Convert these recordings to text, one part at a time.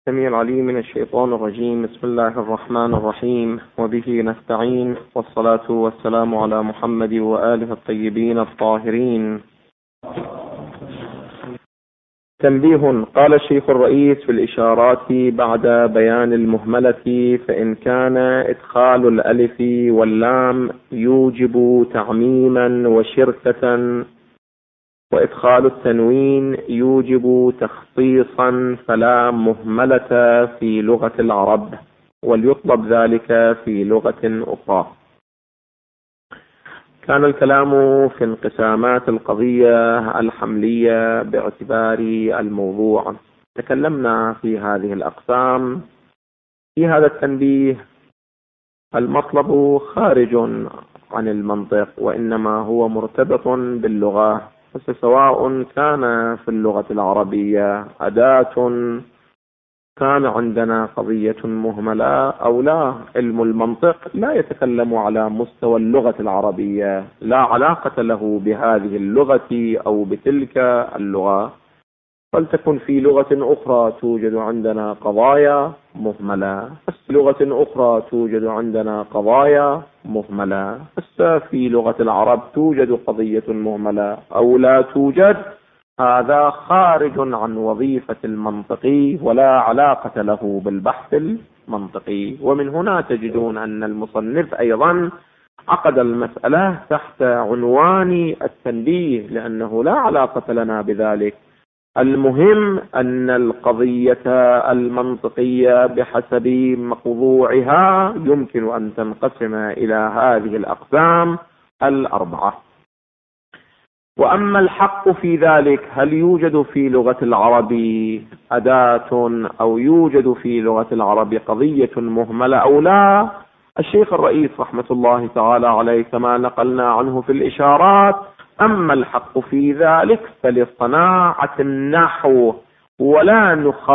السميع العليم من الشيطان الرجيم. بسم الله الرحمن الرحيم، وبه نستعين، والصلاة والسلام على محمد وآله الطيبين الطاهرين. تنبيه. قال الشيخ الرئيس في الإشارات بعد بيان المهملة: فإن كان إدخال الألف واللام يوجب تعميما وشركة، وإدخال التنوين يوجب تخصيصا، فلا مهملة في لغة العرب، وليطلب ذلك في لغة أخرى. كان الكلام في انقسامات القضية الحملية باعتبار الموضوع. تكلمنا في هذه الأقسام. في هذا التنبيه المطلب خارج عن المنطق، وإنما هو مرتبط باللغة، سواء كان في اللغة العربية أداة كان عندنا قضية مهملة أو لا. علم المنطق لا يتكلم على مستوى اللغة العربية، لا علاقة له بهذه اللغة أو بتلك اللغة، فلتكن في لغة أخرى توجد عندنا قضايا مهملة، في لغة أخرى توجد عندنا قضايا مهملة، في لغة العرب توجد قضية مهملة أو لا توجد. هذا خارج عن وظيفة المنطقي ولا علاقة له بالبحث المنطقي. ومن هنا تجدون أن المصنف أيضا عقد المسألة تحت عنوان التنبيه، لأنه لا علاقة لنا بذلك. المهم أن القضية المنطقية بحسب موضوعها يمكن أن تنقسم إلى هذه الأقسام الأربعة. وأما الحق في ذلك، هل يوجد في لغة العرب أداة أو يوجد في لغة العرب قضية مهملة أو لا؟ الشيخ الرئيس رحمة الله تعالى عليه كما نقلنا عنه في الإشارات: أما الحق في ذلك فلصناعة النحو، ولا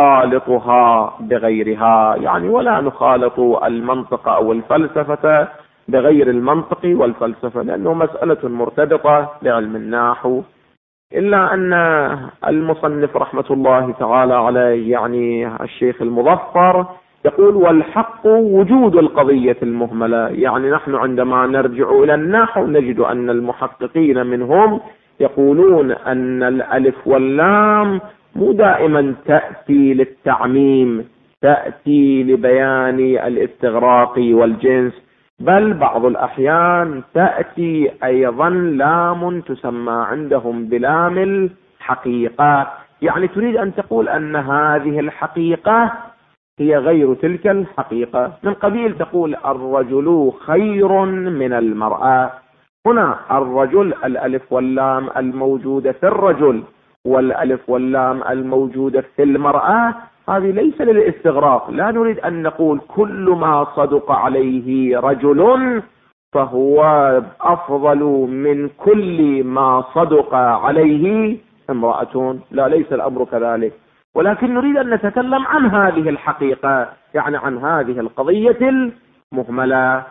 نخالطها بغيرها، يعني ولا نخالط المنطق أو الفلسفة بغير المنطق والفلسفة، لأنه مسألة مرتبطة بعلم النحو. إلا أن المصنف رحمة الله تعالى عليه، يعني الشيخ المظفر، يقول: والحق وجود القضية المهملة. يعني نحن عندما نرجع إلى النحو نجد أن المحققين منهم يقولون أن الألف واللام مو دائما تأتي للتعميم، تأتي لبيان الاستغراق والجنس، بل بعض الأحيان تأتي أيضا لام تسمى عندهم بلام الحقيقة، يعني تريد أن تقول أن هذه الحقيقة هي غير تلك الحقيقة، من قبيل تقول الرجل خير من المرأة. هنا الرجل الألف واللام الموجودة في الرجل والألف واللام الموجودة في المرأة هذه ليس للاستغراق. لا نريد أن نقول كل ما صدق عليه رجل فهو أفضل من كل ما صدق عليه امرأة، لا، ليس الأمر كذلك، ولكن نريد أن نتكلم عن هذه الحقيقة، يعني عن هذه القضية المهملة.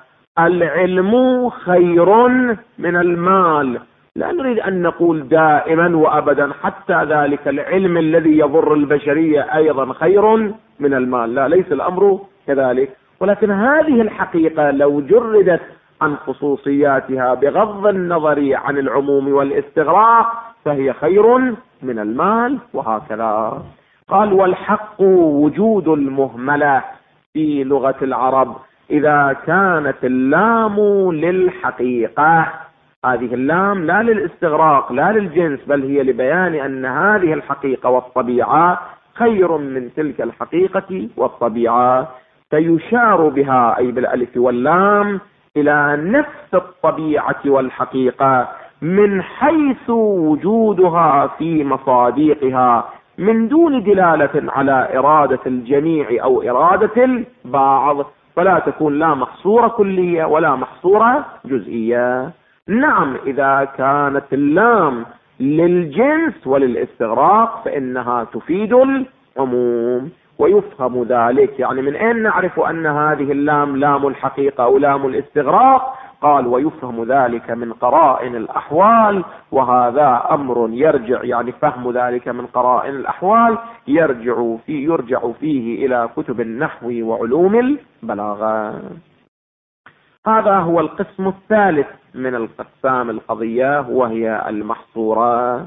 العلم خير من المال، لا نريد أن نقول دائما وأبدا حتى ذلك العلم الذي يضر البشرية أيضا خير من المال، لا، ليس الأمر كذلك. ولكن هذه الحقيقة لو جردت عن خصوصياتها بغض النظر عن العموم والاستغراق فهي خير من المال، وهكذا. قال: والحق وجود المهملة في لغة العرب إذا كانت اللام للحقيقة. هذه اللام لا للاستغراق لا للجنس، بل هي لبيان أن هذه الحقيقة والطبيعة خير من تلك الحقيقة والطبيعة، فيشار بها أي بالألف واللام إلى نفس الطبيعة والحقيقة من حيث وجودها في مصادقها، من دون دلالة على إرادة الجميع أو إرادة البعض، فلا تكون لا محصورة كلية ولا محصورة جزئية. نعم، إذا كانت اللام للجنس وللاستغراق فإنها تفيد العموم، ويفهم ذلك، يعني من أين نعرف أن هذه اللام لام الحقيقة أو لام الاستغراق؟ قال ويفهم ذلك من قرائن الأحوال، وهذا أمر يرجع، يعني فهم ذلك من قرائن الأحوال يرجع فيه إلى كتب النحو وعلوم البلاغة. هذا هو القسم الثالث من الأقسام القضية، وهي المحصورة،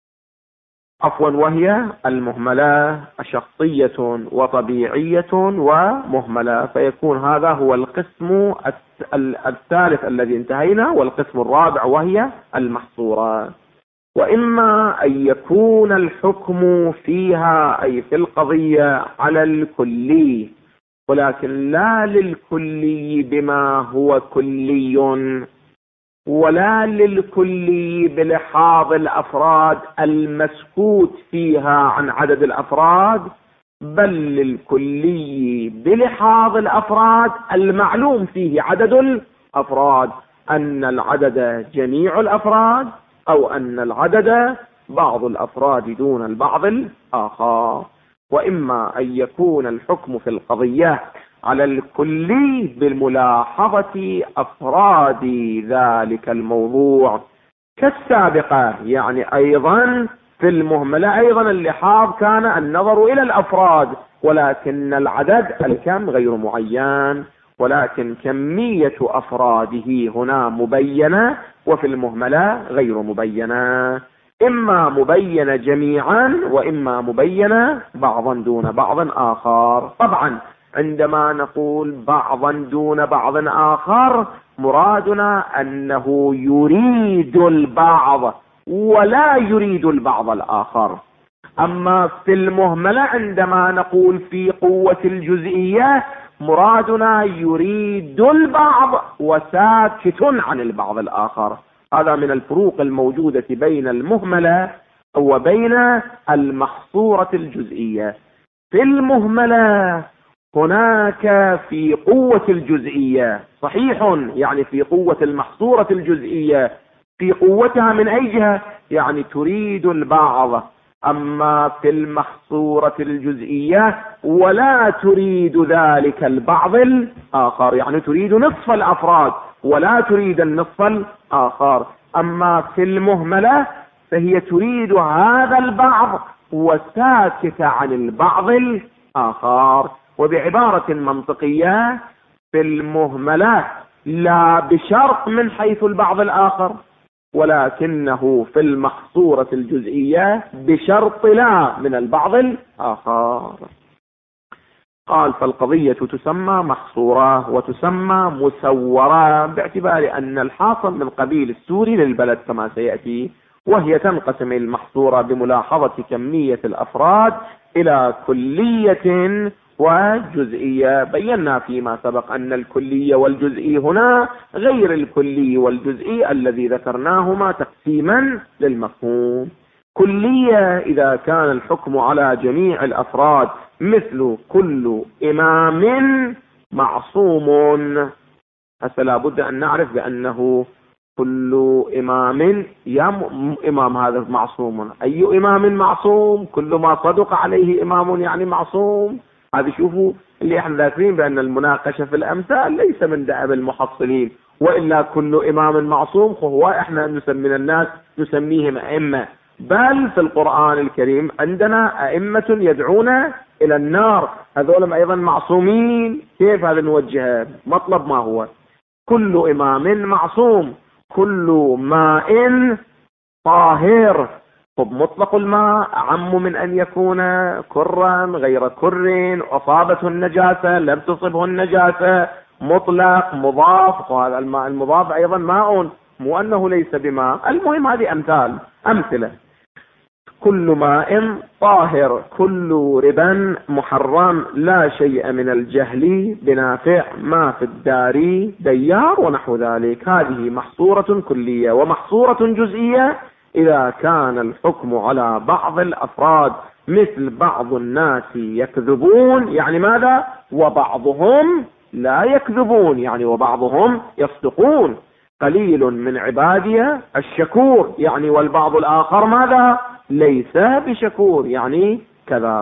وهي المهملة، شخصية وطبيعية ومهملة. فيكون هذا هو القسم الثالث الذي انتهينا، والقسم الرابع وهي المحصورة. وإما أن يكون الحكم فيها أي في القضية على الكلي، ولكن لا للكلي بما هو كلي، ولا للكلي بلحاظ الأفراد المسكوت فيها عن عدد الأفراد، بل للكلي بلحاظ الأفراد المعلوم فيه عدد الأفراد، أن العدد جميع الأفراد أو أن العدد بعض الأفراد دون البعض الآخر. وإما أن يكون الحكم في القضية على الكلي بالملاحظة أفراد ذلك الموضوع كالسابقة، يعني أيضا في المهملة أيضا اللحاظ كان النظر إلى الأفراد، ولكن العدد الكم غير معين، ولكن كمية أفراده هنا مبينة، وفي المهملة غير مبينة، إما مبينة جميعا وإما مبينة بعضا دون بعض آخر. طبعا عندما نقول بعضا دون بعض آخر مرادنا أنه يريد البعض ولا يريد البعض الآخر. أما في المهملة عندما نقول في قوة الجزئية مرادنا يريد البعض وساكت عن البعض الآخر. هذا من الفروق الموجودة بين المهملة وبين المحصورة الجزئية. في المهملة هناك في قوة الجزئية صحيح، يعني في قوة المحصورة الجزئية، في قوتها من أي جهة؟ يعني تريد البعض. أما في المحصورة الجزئية ولا تريد ذلك البعض الآخر، يعني تريد نصف الأفراد ولا تريد النصف الآخر. أما في المهملة فهي تريد هذا البعض وساكتة عن البعض الآخر. وبعبارة منطقية، في المهملة لا بشرط من حيث البعض الآخر، ولكنه في المحصورة الجزئية بشرط لا من البعض الآخر. قال فالقضية تسمى محصورة وتسمى مسورة، باعتبار أن الحاصل من قبيل السوري للبلد كما سيأتي، وهي تنقسم المحصورة بملاحظة كمية الأفراد إلى كلية وجزئية. بينا فيما سبق أن الكلية والجزئي هنا غير الكلي والجزئي الذي ذكرناهما تقسيما للمفهوم. كلية إذا كان الحكم على جميع الأفراد، مثل كل إمام معصوم. هسه لابد أن نعرف بأنه كل إمام إمام هذا معصوم. أي إمام معصوم؟ كل ما صدق عليه إمام يعني معصوم. هذا شوفوا اللي احنا ذاكرين بأن المناقشة في الأمثال ليس من دأب المحصلين، وإلا كل إمام معصوم هو احنا نسمي الناس نسميهم أئمة، بل في القرآن الكريم عندنا أئمة يدعون إلى النار، هذول أيضا معصومين. كيف هذا نوجهه؟ مطلب ما هو؟ كل إمام معصوم، كل ماء طاهر. طب مطلق الماء أعم من أن يكون كرا غير كر، أصابته النجاسة لم تصبه النجاسة، مطلق مضاف، وهذا الماء المضاف أيضا ماء، مو أنه ليس بماء. المهم هذه أمثلة. كل ماء طاهر، كل ربا محرم، لا شيء من الجهل بنافع، ما في الدار ديار، ونحو ذلك. هذه محصورة كلية. ومحصورة جزئية إذا كان الحكم على بعض الأفراد، مثل بعض الناس يكذبون، يعني ماذا؟ وبعضهم لا يكذبون، يعني وبعضهم يصدقون. قليل من عبادي الشكور، يعني والبعض الآخر ماذا؟ ليس بشكور، يعني كذا.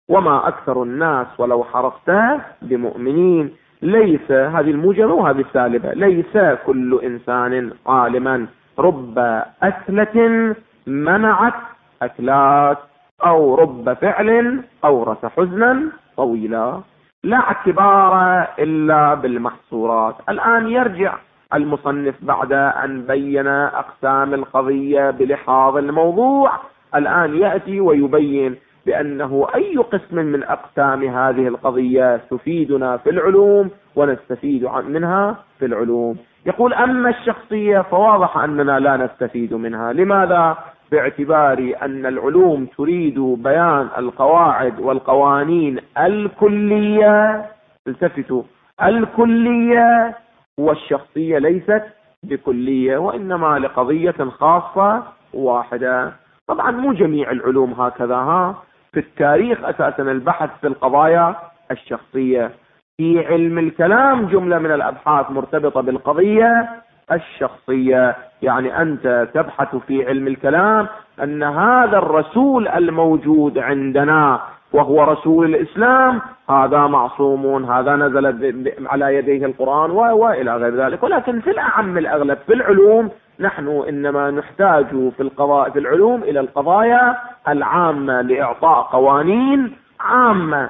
وما أكثر الناس ولو حرصت بمؤمنين. ليس هذه الموجبة وهذه السالبة، ليس كل إنسان عالما، رب أكلة منعت أكلات، أو رب فعل أورث حزنا طويلا. لا اعتبار إلا بالمحصورات. الآن يرجع المصنف بعد أن بين أقسام القضية بلحاظ الموضوع، الآن يأتي ويبين بأنه أي قسم من أقسام هذه القضية تفيدنا في العلوم ونستفيد منها في العلوم. يقول: أما الشخصية فواضح أننا لا نستفيد منها. لماذا؟ باعتبار أن العلوم تريد بيان القواعد والقوانين الكلية، التفتوا، الكلية، والشخصية ليست بكلية، وإنما لقضية خاصة واحدة. طبعا مو جميع العلوم هكذا. في التاريخ أساسا البحث في القضايا الشخصية. في علم الكلام جملة من الأبحاث مرتبطة بالقضية الشخصية. يعني أنت تبحث في علم الكلام أن هذا الرسول الموجود عندنا وهو رسول الإسلام هذا معصوم، هذا نزل على يديه القرآن وإلى غير ذلك. ولكن في الأعم الأغلب في العلوم نحن إنما نحتاج في العلوم إلى القضايا العامة لإعطاء قوانين عامة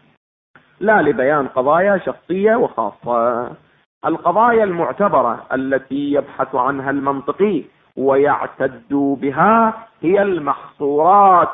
لا لبيان قضايا شخصية وخاصة. القضايا المعتبرة التي يبحث عنها المنطقي ويعتد بها هي المحصورات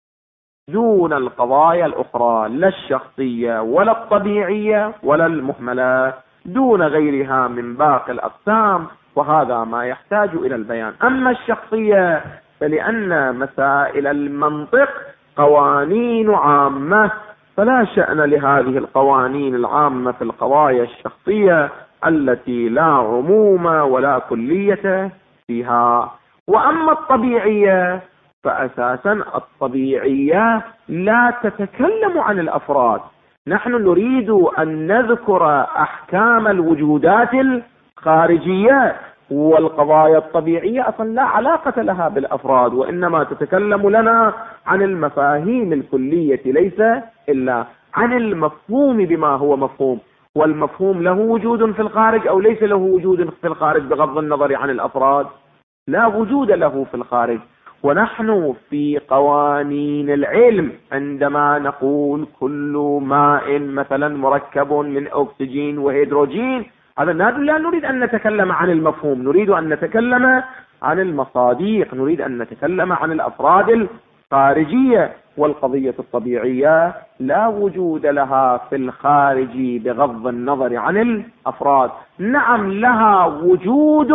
دون القضايا الأخرى، لا الشخصية ولا الطبيعية ولا المهملة، دون غيرها من باقي الأقسام، وهذا ما يحتاج إلى البيان. أما الشخصية فلأن مسائل المنطق قوانين عامة، فلا شأن لهذه القوانين العامة في القضايا الشخصية التي لا عموم ولا كلية فيها. وأما الطبيعية فأساسا الطبيعية لا تتكلم عن الأفراد. نحن نريد أن نذكر أحكام الوجودات الخارجية، والقضايا الطبيعية أصلا لا علاقة لها بالأفراد، وإنما تتكلم لنا عن المفاهيم الكلية، ليس إلا عن المفهوم بما هو مفهوم. والمفهوم له وجود في الخارج أو ليس له وجود في الخارج بغض النظر عن الأفراد؟ لا وجود له في الخارج. ونحن في قوانين العلم عندما نقول كل ماء مثلا مركب من أكسجين وهيدروجين، هذا لا نريد أن نتكلم عن المفهوم، نريد أن نتكلم عن المصادق، نريد أن نتكلم عن الأفراد الخارجية. والقضية الطبيعية لا وجود لها في الخارج بغض النظر عن الأفراد. نعم لها وجود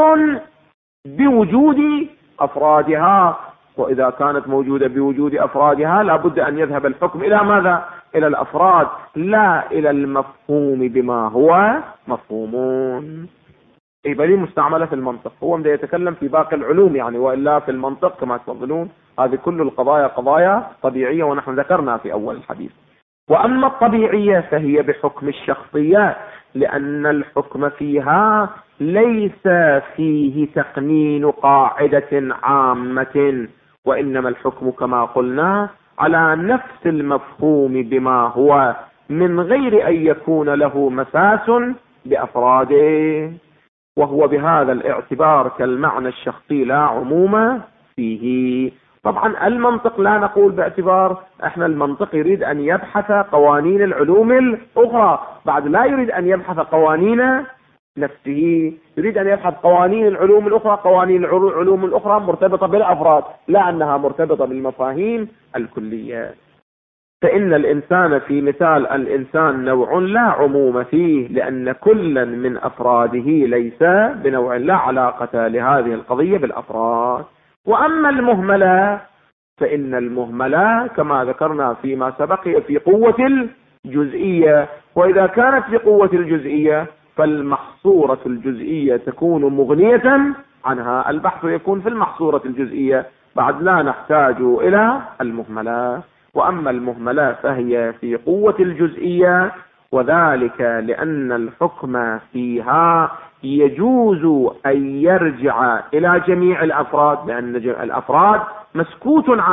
بوجود أفرادها، وإذا كانت موجودة بوجود أفرادها لابد أن يذهب الحكم إلى ماذا؟ إلى الأفراد، لا إلى المفهوم بما هو مفهومون. بل مستعملة في المنطق. هو بدأ يتكلم في باقي العلوم يعني، وإلا في المنطق كما تفضلون هذه كل القضايا قضايا طبيعية، ونحن ذكرنا في أول الحديث. وأما الطبيعية فهي بحكم الشخصيات، لأن الحكم فيها ليس فيه تقنين قاعدة عامة، وإنما الحكم كما قلنا على نفس المفهوم بما هو، من غير أن يكون له مساس بأفراده، وهو بهذا الاعتبار كالمعنى الشخصي لا عموم فيه. طبعا المنطق لا نقول باعتبار احنا المنطق يريد ان يبحث قوانين العلوم الاخرى، بعد لا يريد ان يبحث قوانين نفسه، يريد ان يبحث قوانين العلوم الاخرى. قوانين العلوم الاخرى مرتبطة بالافراد، لا انها مرتبطة بالمفاهيم الكلية. فإن الإنسان في مثال الإنسان نوع لا عموم فيه، لأن كلا من أفراده ليس بنوع، لا علاقة لهذه القضية بالأفراد. وأما المهملة فإن المهملة كما ذكرنا فيما سبق في قوة الجزئية، وإذا كانت في قوة الجزئية فالمحصورة الجزئية تكون مغنية عنها. البحث يكون في المحصورة الجزئية، بعد لا نحتاج إلى المهملة. وأما المهملة فهي في قوة الجزئية، وذلك لأن الحكم فيها يجوز أن يرجع إلى جميع الأفراد، لأن الأفراد مسكوت عنه،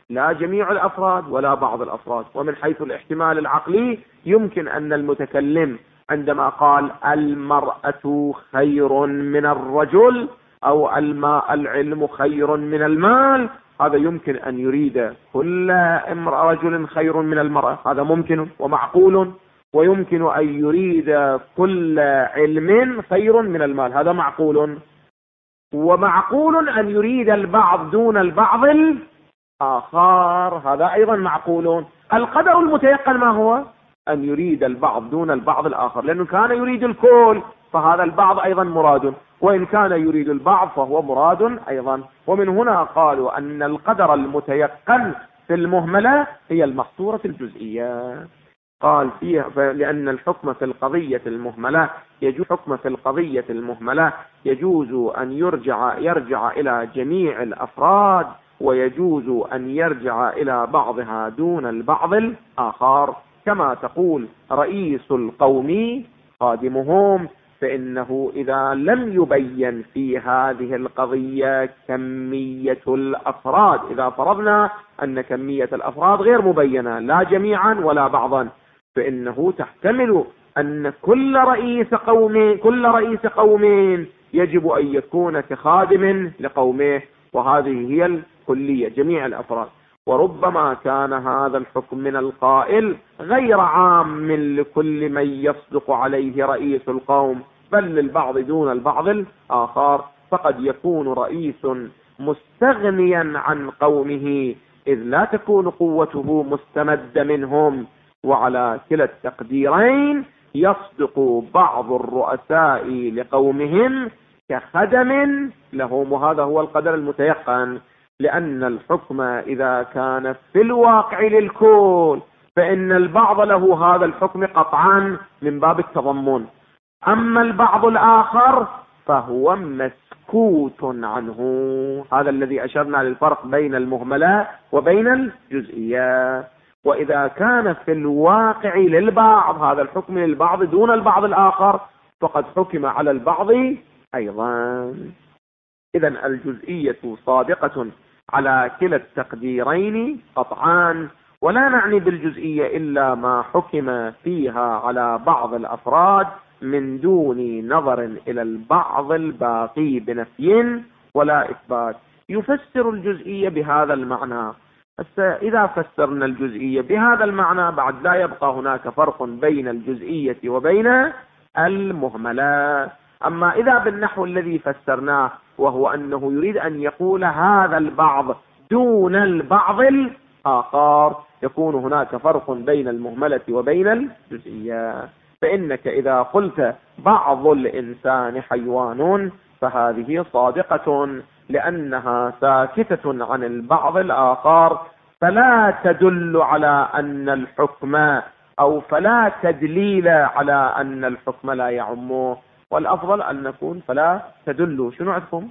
لا جميع الأفراد ولا بعض الأفراد. ومن حيث الاحتمال العقلي يمكن أن المتكلم عندما قال المرأة خير من الرجل أو العلم خير من المال، هذا يمكن أن يريد كل رجل خير من المرأة، هذا ممكن ومعقول. ويمكن أن يريد كل علم خير من المال، هذا معقول. ومعقول أن يريد البعض دون البعض الآخر، هذا أيضا معقول. القدر المتيقن ما هو؟ أن يريد البعض دون البعض الآخر، لأنه كان يريد الكل فهذا البعض أيضا مراد، وإن كان يريد البعض فهو مراد أيضا. ومن هنا قالوا أن القدر المتيقن في المهملة هي المحصورة الجزئية. قال فيها لأن الحكم في القضية المهملة يجوز أن يرجع إلى جميع الأفراد، ويجوز أن يرجع إلى بعضها دون البعض الآخر. كما تقول رئيس القوم خادمهم، فإنه إذا لم يبين في هذه القضية كمية الأفراد، إذا فرضنا أن كمية الأفراد غير مبينة لا جميعا ولا بعضا، فإنه تحتمل أن كل رئيس قوم يجب أن يكون كخادم لقومه، وهذه هي الكلية جميع الأفراد. وربما كان هذا الحكم من القائل غير عام لكل من يصدق عليه رئيس القوم، بل للبعض دون البعض الآخر. فقد يكون رئيس مستغنيا عن قومه، إذ لا تكون قوته مستمدة منهم. وعلى كلا التقديرين يصدق بعض الرؤساء لقومهم كخدم لهم، وهذا هو القدر المتيقن. لأن الحكم إذا كان في الواقع للكل فإن البعض له هذا الحكم قطعا من باب التضمن، أما البعض الآخر فهو مسكوت عنه. هذا الذي أشرنا للفرق بين المهملة وبين الجزئية. وإذا كان في الواقع للبعض هذا الحكم للبعض دون البعض الآخر فقد حكم على البعض أيضا. إذن الجزئية صادقة على كلا التقديرين قطعان، ولا نعني بالجزئية إلا ما حكم فيها على بعض الأفراد من دون نظر إلى البعض الباقي بنفي ولا إثبات. يفسر الجزئية بهذا المعنى. إذا فسرنا الجزئية بهذا المعنى بعد لا يبقى هناك فرق بين الجزئية وبين المهملة. أما إذا بالنحو الذي فسرناه وهو أنه يريد أن يقول هذا البعض دون البعض الآخر، يكون هناك فرق بين المهملة وبين الجزئية. فإنك إذا قلت بعض الإنسان حيوان فهذه صادقة لأنها ساكتة عن البعض الآخر، فلا تدل على أن الحكم أو فلا تدليل على أن الحكم لا يعمه. والأفضل أن نكون فلا تدل. شنو عندكم؟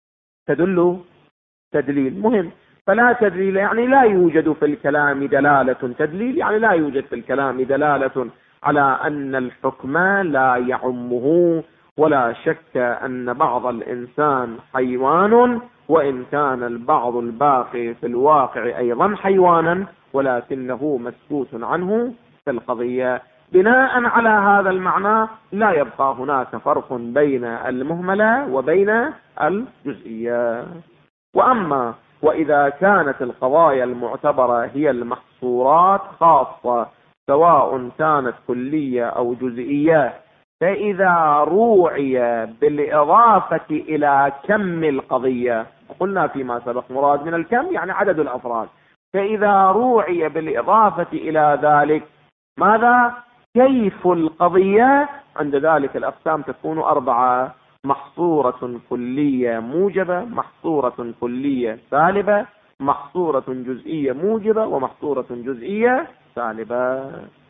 تدليل مهم. فلا تدليل يعني لا يوجد في الكلام دلالة. تدليل يعني لا يوجد في الكلام دلالة على أن الحكم لا يعمه. ولا شك أن بعض الإنسان حيوان، وإن كان البعض الباقي في الواقع أيضا حيوانا، ولكنه مسكوت عنه في القضية. بناء على هذا المعنى لا يبقى هناك فرق بين المهملة وبين الجزئية. وأما وإذا كانت القضايا المعتبرة هي المحصورات خاصة سواء كانت كلية أو جزئية، فإذا روعي بالإضافة إلى كم القضية، قلنا فيما سبق مراد من الكم يعني عدد الأفراد، فإذا روعي بالإضافة إلى ذلك ماذا؟ كيف القضية؟ عند ذلك الأقسام تكون 4: محصورة كلية موجبة، محصورة كلية سالبة، محصورة جزئية موجبة، ومحصورة جزئية سالبة.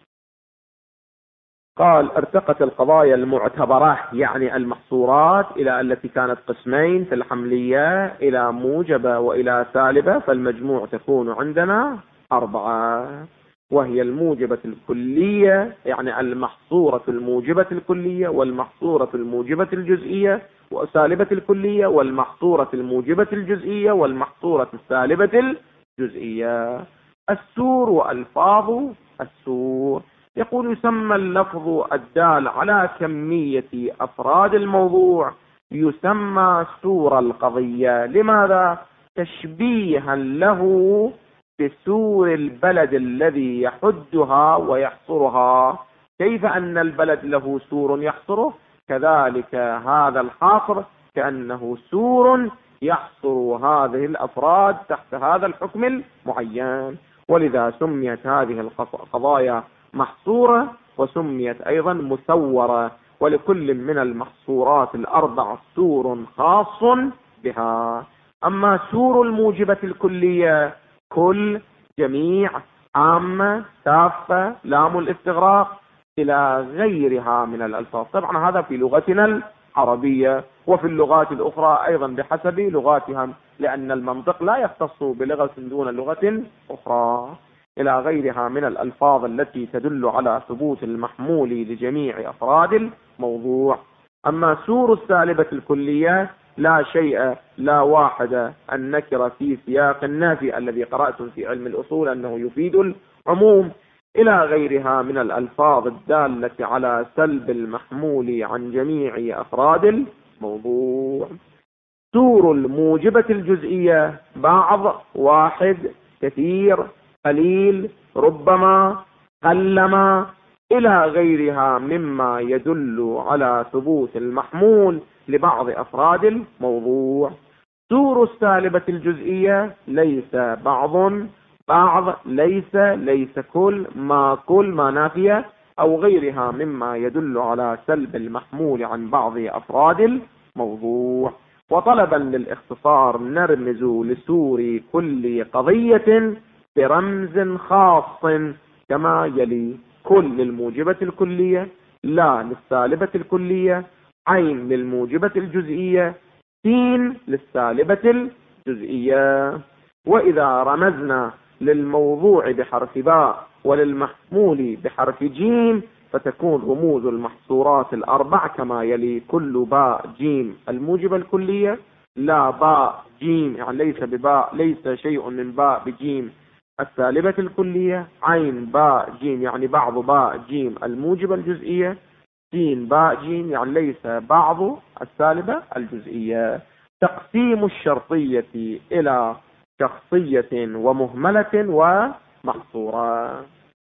قال ارتقت القضايا المعتبرة يعني المحصورات إلى التي كانت قسمين في الحملية إلى موجبة وإلى سالبة، فالمجموع تكون عندنا 4، وهي الموجبة الكلية يعني المحصورة الموجبة الكلية، والمحصورة الموجبة الجزئية وسالبة الكلية، والمحصورة الموجبة الجزئية، والمحصورة السالبة جزئية. السور وألفاظ السور. يقول يسمى اللفظ الدال على كمية أفراد الموضوع يسمى سور القضية. لماذا؟ تشبيها له بسور البلد الذي يحدها ويحصرها. كيف أن البلد له سور يحصره، كذلك هذا الحاصر كأنه سور يحصر هذه الأفراد تحت هذا الحكم المعين. ولذا سميت هذه القضايا محصورة وسميت أيضا مسورة، ولكل من المحصورات الأربع سور خاص بها. أما سور الموجبة الكلية كل، جميع، عامة، كافة، لام الاستغراق إلى غيرها من الألفاظ. طبعا هذا في لغتنا العربية، وفي اللغات الأخرى أيضا بحسب لغاتها، لأن المنطق لا يختص بلغة دون لغة أخرى. إلى غيرها من الألفاظ التي تدل على ثبوت المحمول لجميع أفراد الموضوع. أما سور السالبة الكلية لا شيء لا واحد النكرة في سياق النافي الذي قرأتم في علم الأصول أنه يفيد العموم، إلى غيرها من الألفاظ الدالة على سلب المحمول عن جميع أفراد الموضوع. سور الموجبة الجزئية بعض، واحد، كثير، قليل، ربما، قلما، إلى غيرها مما يدل على ثبوت المحمول لبعض أفراد الموضوع. سور السالبة الجزئية ليس بعض، بعض، ليس كل، ما نافية، أو غيرها مما يدل على سلب المحمول عن بعض أفراد الموضوع. وطلبا للاختصار نرمز لسور كل قضية برمز خاص كما يلي: كل للموجبة الكلية، لا للسالبة الكلية، عين للموجبة الجزئية، سين للسالبة الجزئية. وإذا رمزنا للموضوع بحرف باء وللمحمول بحرف جيم فتكون رموز المحصورات الأربع كما يلي: كل باء جيم الموجبة الكلية، لا باء جيم يعني ليس بباء، ليس شيء من باء بجيم السالبة الكلية، عين باء جيم يعني بعض باء جيم الموجبة الجزئية، سين باء جيم يعني ليس بعض السالبة الجزئية. تقسيم الشرطية إلى شخصية ومهملة ومحصورة.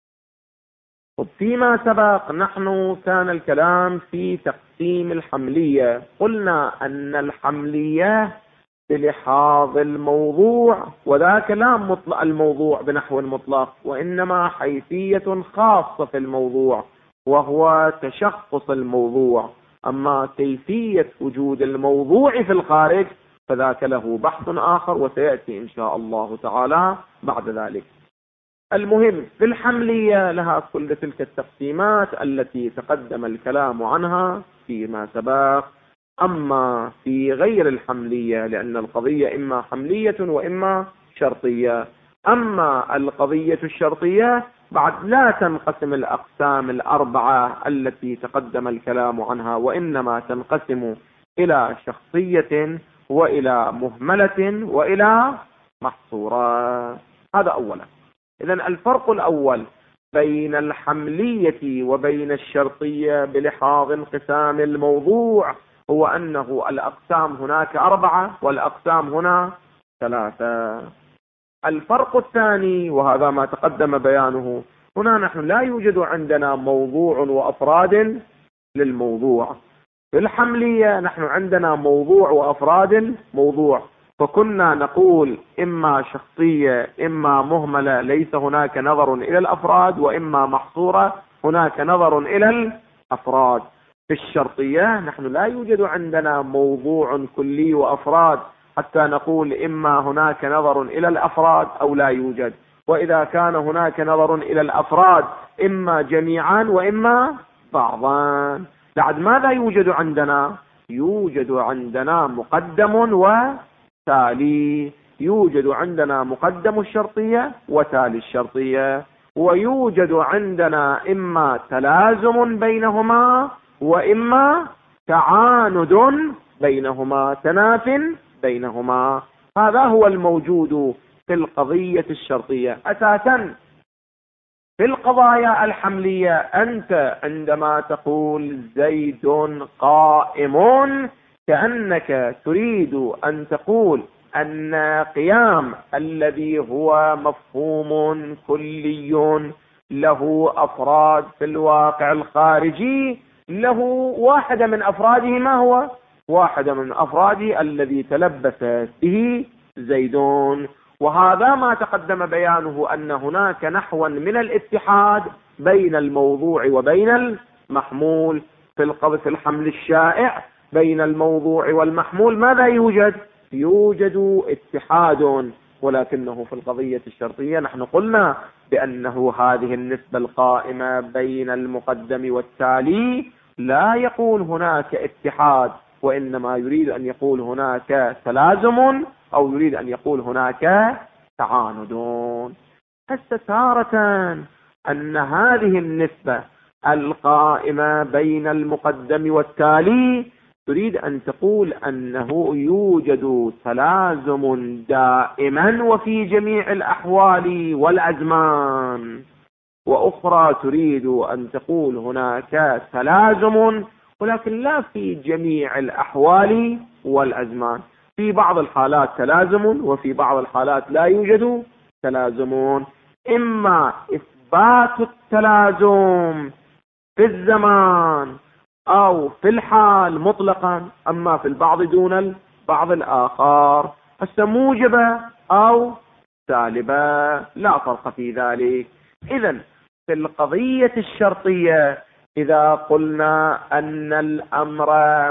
فيما سبق نحن كان الكلام في تقسيم الحملية. قلنا أن الحملية بلحاظ الموضوع، وذاك لا مطلق الموضوع بنحو مطلق، وإنما حيثية خاصة في الموضوع وهو تشخص الموضوع. أما كيفية وجود الموضوع في الخارج فذاك له بحث آخر وسيأتي إن شاء الله تعالى بعد ذلك. المهم في الحملية لها كل تلك التقسيمات التي تقدم الكلام عنها فيما سبق. أما في غير الحملية لأن القضية إما حملية وإما شرطية. أما القضية الشرطية بعد لا تنقسم الأقسام الأربعة التي تقدم الكلام عنها، وإنما تنقسم إلى شخصية وإلى مهملة وإلى محصورة. هذا أولا. إذن الفرق الأول بين الحملية وبين الشرطية بلحاظ انقسام الموضوع هو أنه الأقسام هناك 4 والأقسام هنا 3. الفرق الثاني وهذا ما تقدم بيانه: هنا نحن لا يوجد عندنا موضوع وأفراد للموضوع. في الحملية نحن عندنا موضوع وأفراد موضوع، فكنا نقول إما شخصية إما مهملة ليس هناك نظر إلى الأفراد، وإما محصورة هناك نظر إلى الأفراد. في الشرطية نحن لا يوجد عندنا موضوع كلي وأفراد حتى نقول إما هناك نظر إلى الأفراد أو لا يوجد، وإذا كان هناك نظر إلى الأفراد إما جميعا وإما بعضان. بعد ماذا يوجد عندنا؟ يوجد عندنا مقدم وتالي. يوجد عندنا مقدم الشرطية وتالي الشرطية، ويوجد عندنا إما تلازم بينهما وإما تعاند بينهما، تناف بينهما. هذا هو الموجود في القضية الشرطية. أساسا في القضايا الحملية أنت عندما تقول زيد قائم كأنك تريد أن تقول أن قيام الذي هو مفهوم كلي له أفراد في الواقع الخارجي، له واحدة من أفراده، ما هو واحدة من أفراده الذي تلبس به زيدون. وهذا ما تقدم بيانه أن هناك نحوا من الاتحاد بين الموضوع وبين المحمول. في الحمل الشائع بين الموضوع والمحمول ماذا يوجد؟ يوجد اتحاد، ولكنه في القضية الشرطية نحن قلنا بأنه هذه النسبة القائمة بين المقدم والتالي لا يقول هناك اتحاد، وإنما يريد أن يقول هناك تلازم أو يريد أن يقول هناك تعاند. هسه تارة أن هذه النسبة القائمة بين المقدم والتالي تريد أن تقول أنه يوجد تلازم دائما وفي جميع الأحوال والأزمان، وأخرى تريد أن تقول هناك تلازم ولكن لا في جميع الأحوال والأزمان، في بعض الحالات تلازم وفي بعض الحالات لا يوجد تلازم. إما إثبات التلازم في الزمان أو في الحال مطلقا، أما في البعض دون البعض الآخر، هسه موجبة أو سالبة لا فرق في ذلك. إذن في القضية الشرطية إذا قلنا أن الأمر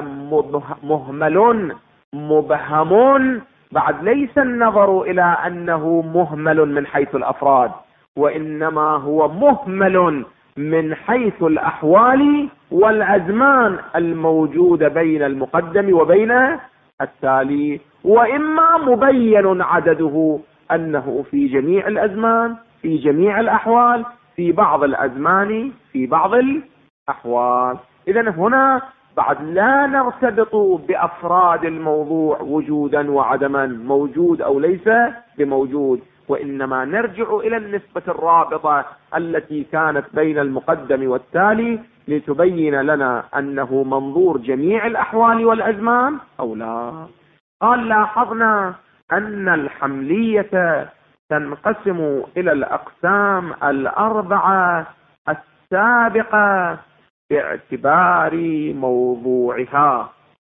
مهمل مبهم، بعد ليس النظر إلى أنه مهمل من حيث الأفراد، وإنما هو مهمل من حيث الأحوال والأزمان الموجودة بين المقدم وبين التالي، وإما مبين عدده أنه في جميع الأزمان في جميع الأحوال في بعض الأزمان في بعض الأحوال. إذن هنا بعد لا نرتبط بأفراد الموضوع وجودا وعدما، موجود أو ليس بموجود، وإنما نرجع إلى النسبة الرابطة التي كانت بين المقدم والتالي لتبين لنا أنه منظور جميع الأحوال والأزمان أو لا. قال لاحظنا أن الحملية تنقسم إلى الأقسام الأربعة السابقة باعتبار موضوعها،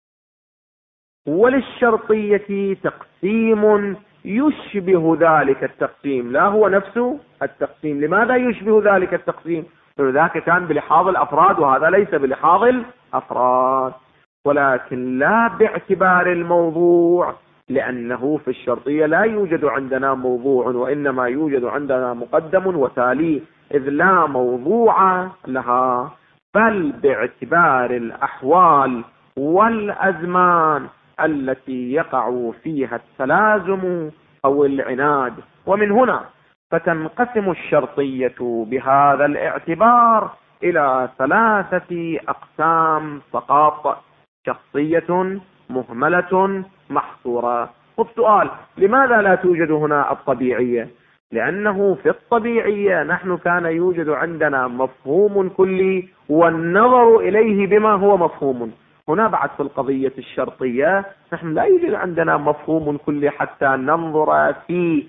وللشرطية تقسيم يشبه ذلك التقسيم، لا هو نفسه التقسيم. لماذا يشبه ذلك التقسيم؟ ذاك كان بلحاظ الأفراد وهذا ليس بلحاظ الأفراد، ولكن لا باعتبار الموضوع، لأنه في الشرطية لا يوجد عندنا موضوع وإنما يوجد عندنا مقدم وتالي، إذ لا موضوع لها، بل باعتبار الأحوال والأزمان التي يقع فيها التلازم أو العناد. ومن هنا فتنقسم الشرطية بهذا الاعتبار إلى ثلاثة أقسام فقط: شخصية، مهملة، محصورة. والسؤال: لماذا لا توجد هنا الطبيعية؟ لأنه في الطبيعية نحن كان يوجد عندنا مفهوم كلي والنظر إليه بما هو مفهوم. هنا بعد في القضية الشرطية نحن لا يوجد عندنا مفهوم كلي حتى ننظر فيه،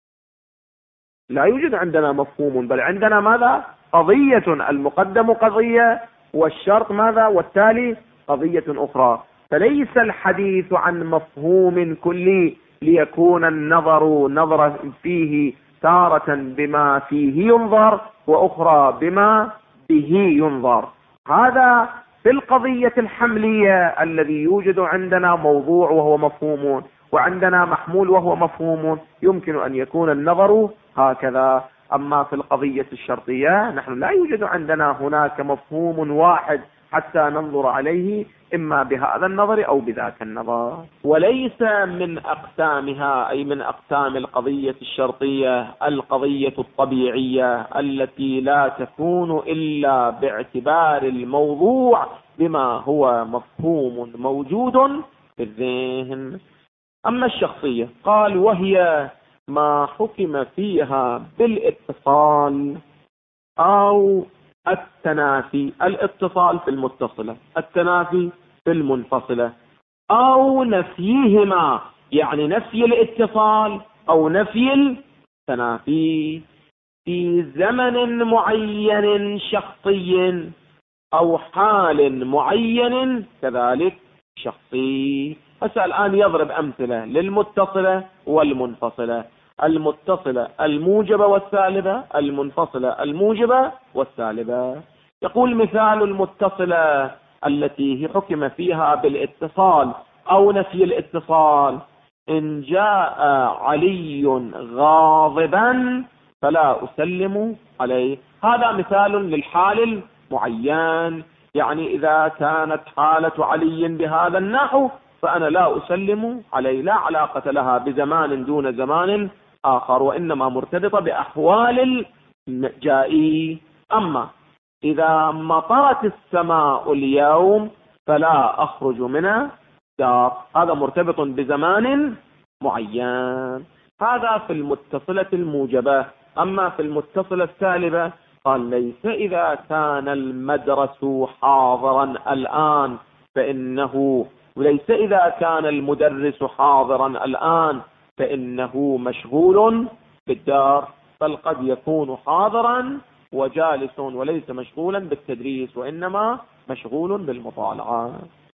لا يوجد عندنا مفهوم، بل عندنا ماذا؟ قضية، المقدم قضية والشرط ماذا؟ والتالي قضية أخرى. فليس الحديث عن مفهوم كلي ليكون النظر نظرا فيه تارة بما فيه ينظر وأخرى بما به ينظر. هذا في القضية الحملية الذي يوجد عندنا موضوع وهو مفهوم وعندنا محمول وهو مفهوم، يمكن أن يكون النظر هكذا. أما في القضية الشرطية نحن لا يوجد عندنا هناك مفهوم واحد حتى ننظر عليه إما بهذا النظر أو بذاك النظر. وليس من أقسامها أي من أقسام القضية الشرطية القضية الطبيعية التي لا تكون إلا باعتبار الموضوع بما هو مفهوم موجود في الذهن. أما الشخصية قال وهي ما حكم فيها بالاتصال أو التنافي، الاتصال في المتصلة، التنافي في المنفصلة، أو نفيهما، يعني نفي الاتصال أو نفي التنافي في زمن معين شخصي أو حال معين كذلك شخصي. هسه الآن يضرب أمثلة للمتصلة والمنفصلة، المتصلة الموجبة والسالبة، المنفصلة الموجبة والسالبة. يقول مثال المتصلة التي حكم فيها بالاتصال أو نفي الاتصال: إن جاء علي غاضبا فلا أسلم عليه. هذا مثال للحال المعين، يعني إذا كانت حالة علي بهذا النحو فأنا لا أسلم عليه، لا علاقة لها بزمان دون زمان آخر، وإنما مرتبطة بأحوال الجائي. أما إذا مطرت السماء اليوم فلا أخرج من الدار، هذا مرتبط بزمان معين. هذا في المتصلة الموجبة. أما في المتصلة السالبة قال: ليس إذا كان المدرس حاضرا الآن فإنه، وليس إذا كان المدرس حاضرا الآن فإنه مشغول بالدار، بل قد يكون حاضرا وجالس وليس مشغولا بالتدريس وإنما مشغول بالمطالعة.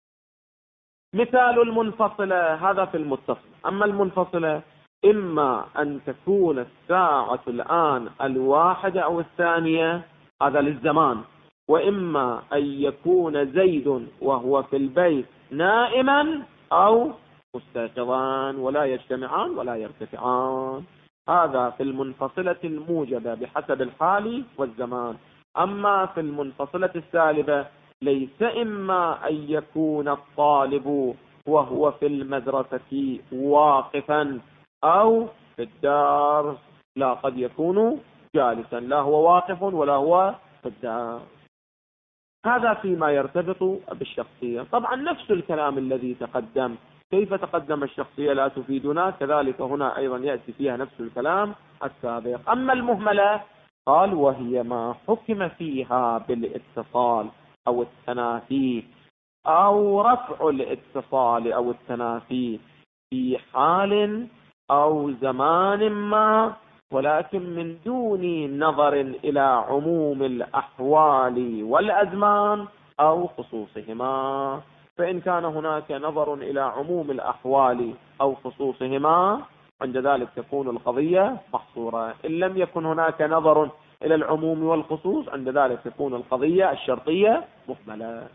مثال المنفصلة، هذا في المتصل. أما المنفصلة إما أن تكون الساعة الآن 1 أو 2، هذا للزمان، وإما أن يكون زيد وهو في البيت نائما أو مستيقظا، ولا يجتمعان ولا يرتفعان. هذا في المنفصلة الموجبة بحسب الحال والزمان. أما في المنفصلة السالبة ليس إما أن يكون الطالب وهو في المدرسة واقفا أو في الدار، لا، قد يكون جالسا، لا هو واقف ولا هو في الدار. هذا فيما يرتبط بالشخصية. طبعا نفس الكلام الذي تقدم، كيف تقدم الشخصية لا تفيدنا، كذلك هنا أيضا يأتي فيها نفس الكلام السابق. أما المهملة قال: وهي ما حكم فيها بالاتصال أو التنافي أو رفع الاتصال أو التنافي في حال أو زمان ما، ولكن من دون نظر إلى عموم الأحوال والأزمان أو خصوصهما. فإن كان هناك نظر إلى عموم الأحوال أو خصوصهما عند ذلك تكون القضية محصورة. إن لم يكن هناك نظر إلى العموم والخصوص عند ذلك تكون القضية الشرطية مهملة.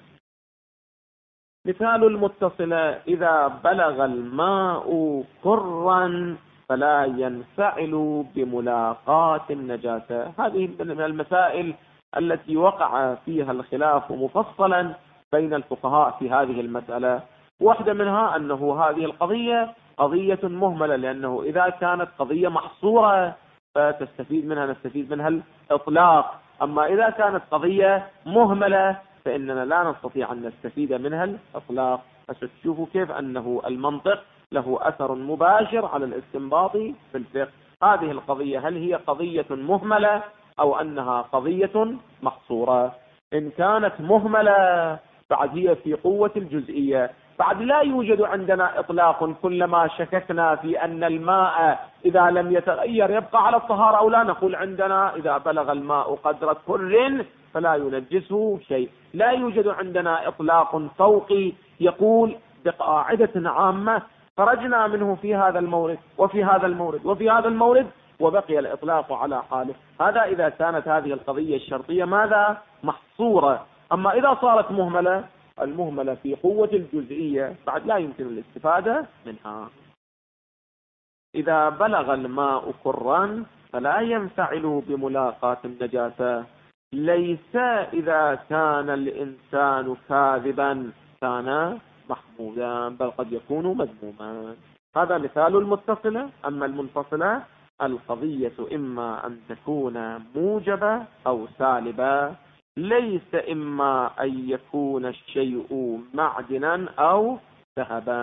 مثال المتصلة: إذا بلغ الماء كرا فلا ينفعل بملاقاة النجاسة. هذه من المسائل التي وقع فيها الخلاف مفصلا بين الفقهاء في هذه المسألة. واحدة منها أنه هذه القضية قضية مهملة، لأنه إذا كانت قضية محصورة فتستفيد منها، نستفيد منها الإطلاق. أما إذا كانت قضية مهملة فإننا لا نستطيع أن نستفيد منها الإطلاق. فتشوفوا كيف أنه المنطق له أثر مباشر على الاستنباط في الفقه. هذه القضية هل هي قضية مهملة أو أنها قضية محصورة؟ إن كانت مهملة بعد هي في قوة الجزئية، بعد لا يوجد عندنا إطلاق. كلما شككنا في أن الماء إذا لم يتغير يبقى على الطهارة أو لا، نقول عندنا إذا بلغ الماء قدر كر فلا ينجسه شيء. لا يوجد عندنا إطلاق فوقي يقول بقاعدة عامة خرجنا منه في هذا المورد وفي هذا المورد وفي هذا المورد وبقي الإطلاق على حاله. هذا إذا كانت هذه القضية الشرطية ماذا؟ محصورة. أما إذا صارت مهملة، المهملة في قوة الجزئية بعد لا يمكن الاستفادة منها. إذا بلغ الماء كرا فلا ينفعل بملاقاة النجاسة. ليس إذا كان الإنسان كاذبا كان محمودا، بل قد يكون مذموما. هذا مثال المتصلة. أما المنفصلة القضية إما أن تكون موجبة أو سالبة. ليس إما أن يكون الشيء معدنا أو ذهبا.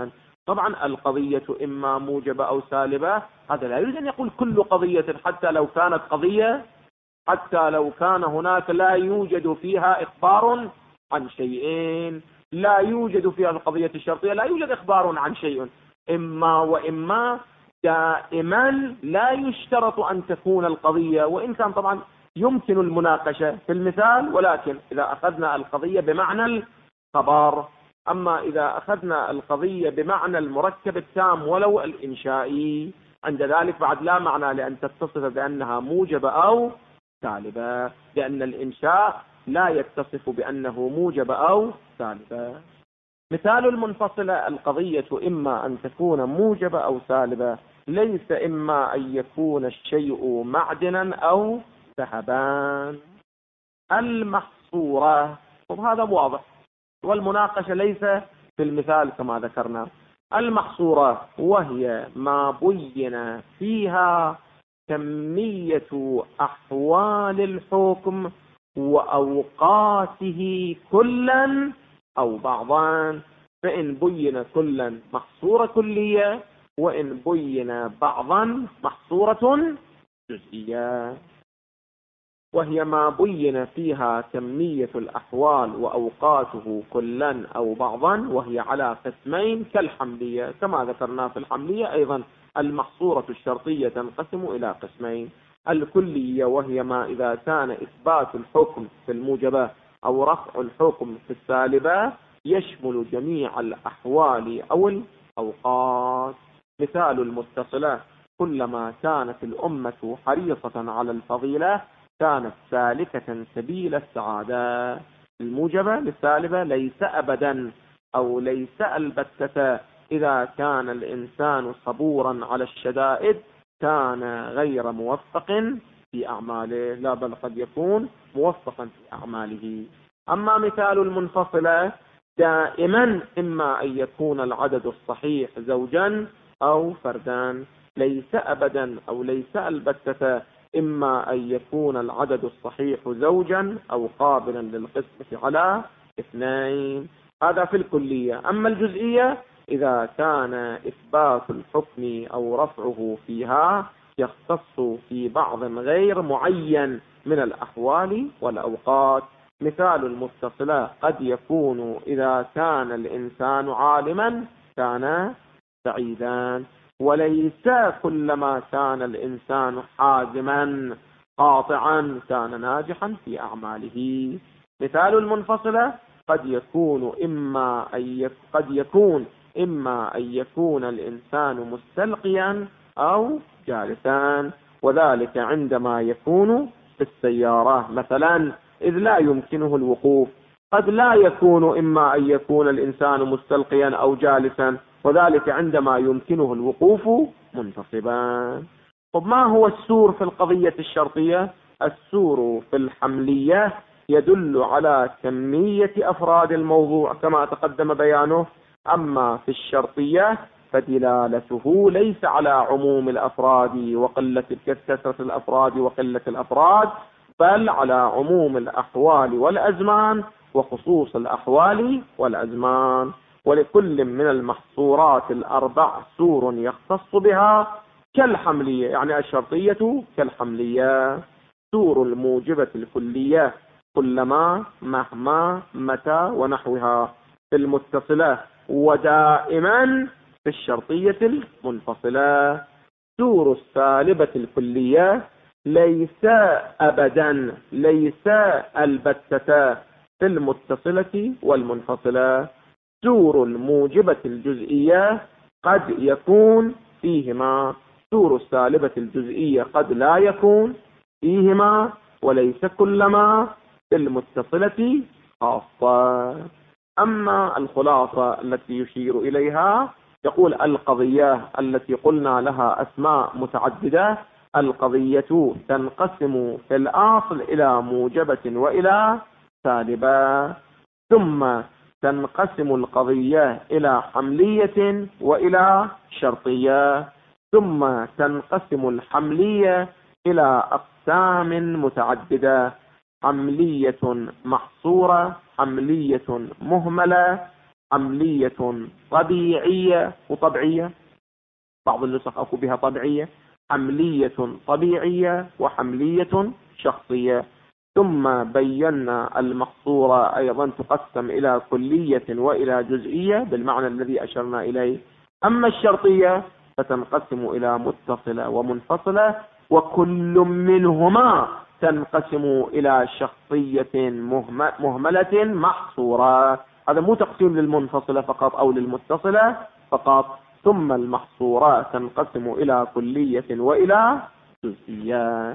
طبعا القضية إما موجبة أو سالبة، هذا لا يريد أن يقول كل قضية، حتى لو كانت قضية، حتى لو كان هناك لا يوجد فيها إخبار عن شيئين، لا يوجد فيها القضية الشرطية لا يوجد إخبار عن شيء، إما وإما، دائما لا يشترط أن تكون القضية، وإن كان طبعا يمكن المناقشة في المثال، ولكن إذا أخذنا القضية بمعنى الخبر. أما إذا أخذنا القضية بمعنى المركب التام ولو الإنشائي، عند ذلك بعد لا معنى لأن تتصف بأنها موجبة أو سالبة، لأن الإنشاء لا يتصف بأنه موجبة أو سالبة. مثال المنفصلة: القضية إما أن تكون موجبة أو سالبة، ليس إما أن يكون الشيء معدنا أو ذهبان. المحصورة، وهذا واضح، والمناقشة ليس في المثال كما ذكرنا. المحصورة وهي ما بين فيها كمية أحوال الحكم وأوقاته كلا أو بعضا، فإن بين كلا محصورة كلية، وإن بين بعضا محصورة جزئية. وهي ما بين فيها كمية الأحوال وأوقاته كلا أو بعضا، وهي على قسمين كالحملية، كما ذكرنا في الحملية أيضا المحصورة الشرطية تنقسم إلى قسمين: الكلية وهي ما إذا كان إثبات الحكم في الموجبة أو رفع الحكم في السالبة يشمل جميع الأحوال أو الأوقات. مثال المتصلة: كلما كانت الأمة حريصة على الفضيلة كانت سالكة سبيل السعادة. الموجبة للسالبة: ليس أبدا أو ليس البتة إذا كان الإنسان صبورا على الشدائد كان غير موفق في أعماله، لا بل قد يكون موفقا في أعماله. أما مثال المنفصلة: دائما إما أن يكون العدد الصحيح زوجا أو فردا. ليس أبدا أو ليس البتة إما أن يكون العدد الصحيح زوجا أو قابلا للقسمة على اثنين. هذا في الكلية. أما الجزئية: إذا كان إثبات الحكم أو رفعه فيها يختص في بعض غير معين من الأحوال والأوقات. مثال المتصلة: قد يكون إذا كان الإنسان عالما كان سعيدا، وليس كلما كان الإنسان حازما قاطعا كان ناجحا في أعماله. مثال المنفصلة: قد يكون إما أن يكون الإنسان مستلقيا أو جالسا، وذلك عندما يكون في السيارة مثلا إذ لا يمكنه الوقوف. قد لا يكون إما أن يكون الإنسان مستلقيا أو جالسا، وذلك عندما يمكنه الوقوف منتصبا. طب ما هو السور في القضية الشرطية؟ السور في الحملية يدل على كمية أفراد الموضوع كما تقدم بيانه، أما في الشرطية فدلالته ليس على عموم الأفراد وقلة كثرة الأفراد وقلة الأفراد، بل على عموم الأحوال والأزمان وخصوص الأحوال والأزمان. ولكل من المحصورات الأربع سور يختص بها كالحملية، يعني الشرطية كالحملية. سور الموجبة الكلية كلما مهما متى ونحوها في المتصلة، ودائما في الشرطية المنفصلة. سور السالبة الكلية: ليس أبدا ليس البتة في المتصلة والمنفصلة. سور الموجبة الجزئية: قد يكون فيهما. سور السالبة الجزئية: قد لا يكون فيهما، وليس كلما في المتصلة خاصة. أما الخلاصة التي يشير إليها يقول: القضية التي قلنا لها أسماء متعددة، القضية تنقسم في الأصل إلى موجبة وإلى سالبة، ثم تنقسم القضية إلى حملية وإلى شرطية، ثم تنقسم الحملية إلى أقسام متعددة: حملية محصورة، حملية مهملة، حملية طبيعية وطبيعية، بعض النسخ أكو بها طبيعية، حملية طبيعية وحملية شخصية. ثم بينا المقصورة أيضا تقسم إلى كلية وإلى جزئية بالمعنى الذي أشرنا إليه. أما الشرطية فتنقسم إلى متصلة ومنفصلة، وكل منهما تنقسم إلى شخصية مهملة محصورة. هذا مو تقسيم للمنفصلة فقط أو للمتصلة فقط. ثم المحصورات تنقسم إلى كلية وإلى جزئية.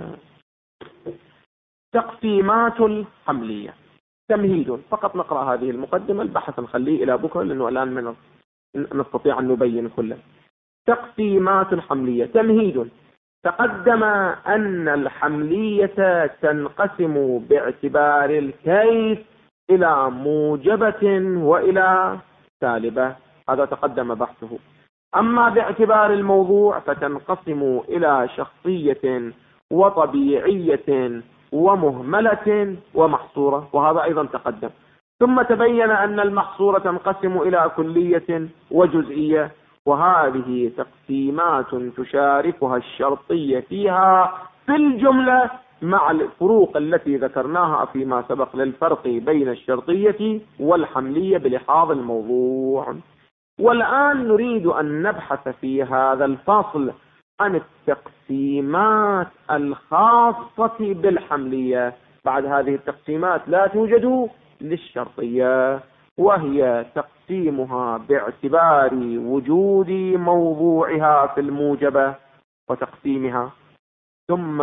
تقسيمات الحملية. تمهيد، فقط نقرأ هذه المقدمة، البحث نخليه إلى بكرة لأنه الآن نستطيع أن نبين كله. تقسيمات الحملية. تمهيد. تقدم أن الحملية تنقسم باعتبار الكيف إلى موجبة وإلى سالبة، هذا تقدم بحثه. أما باعتبار الموضوع فتنقسم إلى شخصية وطبيعية ومهملة ومحصورة، وهذا أيضا تقدم. ثم تبين أن المحصورة تنقسم إلى كلية وجزئية، وهذه تقسيمات تشاركها الشرطية فيها في الجملة مع الفروق التي ذكرناها فيما سبق للفرق بين الشرطية والحملية بلحاظ الموضوع. والآن نريد أن نبحث في هذا الفصل عن التقسيمات الخاصة بالحملية. بعد هذه التقسيمات لا توجد للشرطية، وهي تقسيمها باعتبار وجود موضوعها في الموجبة وتقسيمها، ثم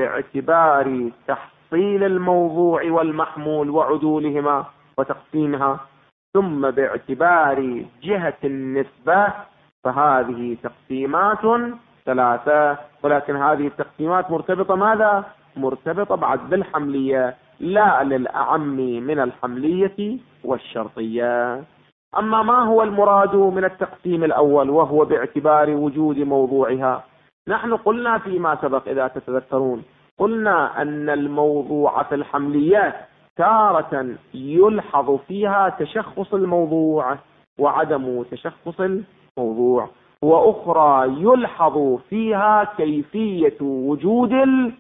باعتبار تحصيل الموضوع والمحمول وعدولهما وتقسيمها، ثم باعتبار جهة النسبة. فهذه تقسيمات ثلاثة، ولكن هذه التقسيمات مرتبطة ماذا؟ مرتبطة بعد بالحملية، لا للأعم من الحملية والشرطية. أما ما هو المراد من التقسيم الأول وهو باعتبار وجود موضوعها؟ نحن قلنا فيما سبق إذا تتذكرون، قلنا أن الموضوع في الحمليات تارة يلحظ فيها تشخص الموضوع وعدم تشخص الموضوع، وأخرى يلحظ فيها كيفية وجود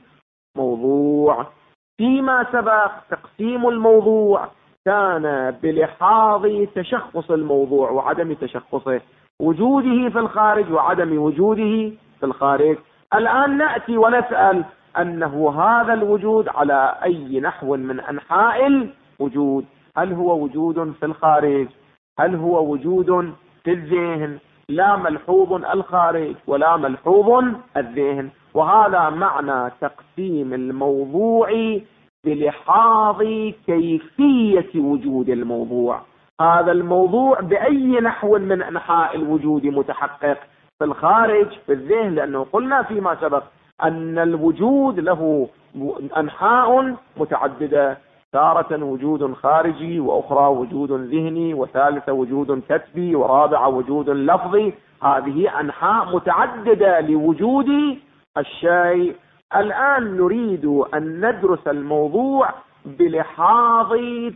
الموضوع. فيما سبق تقسيم الموضوع كان بلحاظ تشخص الموضوع وعدم تشخصه، وجوده في الخارج وعدم وجوده في الخارج. الآن نأتي ونسأل أنه هذا الوجود على أي نحو من أنحاء الوجود؟ هل هو وجود في الخارج؟ هل هو وجود في الذهن؟ لا ملحوظ الخارج ولا ملحوظ الذهن. وهذا معنى تقسيم الموضوع بلحاظ كيفية وجود الموضوع. هذا الموضوع بأي نحو من أنحاء الوجود متحقق؟ في الخارج، في الذهن، لأنه قلنا فيما سبق أن الوجود له أنحاء متعددة، تارة وجود خارجي، وأخرى وجود ذهني، وثالثة وجود كتبي، ورابعة وجود لفظي. هذه أنحاء متعددة لوجود الشيء. الآن نريد أن ندرس الموضوع بلحاظ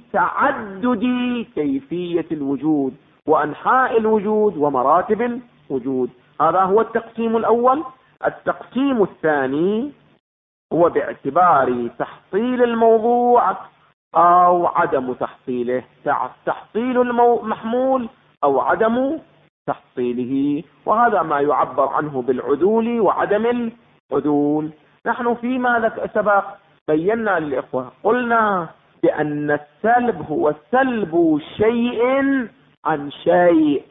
تعدد كيفية الوجود وأنحاء الوجود ومراتب الوجود. هذا هو التقسيم الأول. التقسيم الثاني هو باعتبار تحصيل الموضوع أو عدم تحصيله، تحصيل المحمول أو عدم تحصيله، وهذا ما يعبر عنه بالعدول وعدم العدول. نحن فيما سبق بينا للإخوة، قلنا بأن السلب هو سلب شيء عن شيء.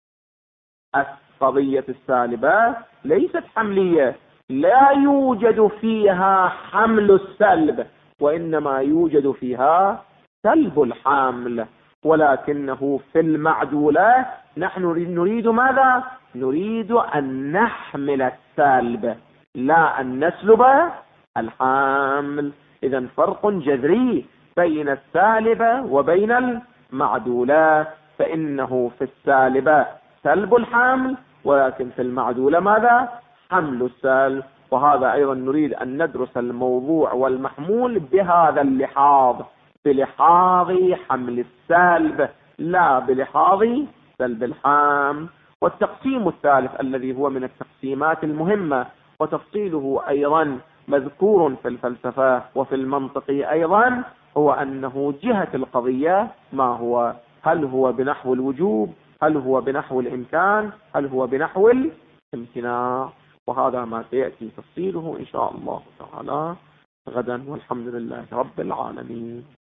القضية السالبة ليست حملية، لا يوجد فيها حمل السلب، وإنما يوجد فيها سلب الحمل. ولكنه في المعدولة نحن نريد ماذا؟ نريد أن نحمل السلب لا أن نسلب الحمل. إذن فرق جذري بين السالبة وبين المعدولة، فإنه في السالبة سلب الحمل، ولكن في المعدولة ماذا؟ حمل السلب. وهذا أيضا نريد أن ندرس الموضوع والمحمول بهذا اللحاظ، بلحاظ حمل السلب لا بلحاظ سلب الحام. والتقسيم الثالث الذي هو من التقسيمات المهمة وتفصيله أيضا مذكور في الفلسفة وفي المنطق أيضا، هو أنه جهة القضية ما هو، هل هو بنحو الوجوب، هل هو بنحو الإمكان، هل هو بنحو الامتناع. وهذا ما سيأتي تفصيله إن شاء الله تعالى غدا، والحمد لله رب العالمين.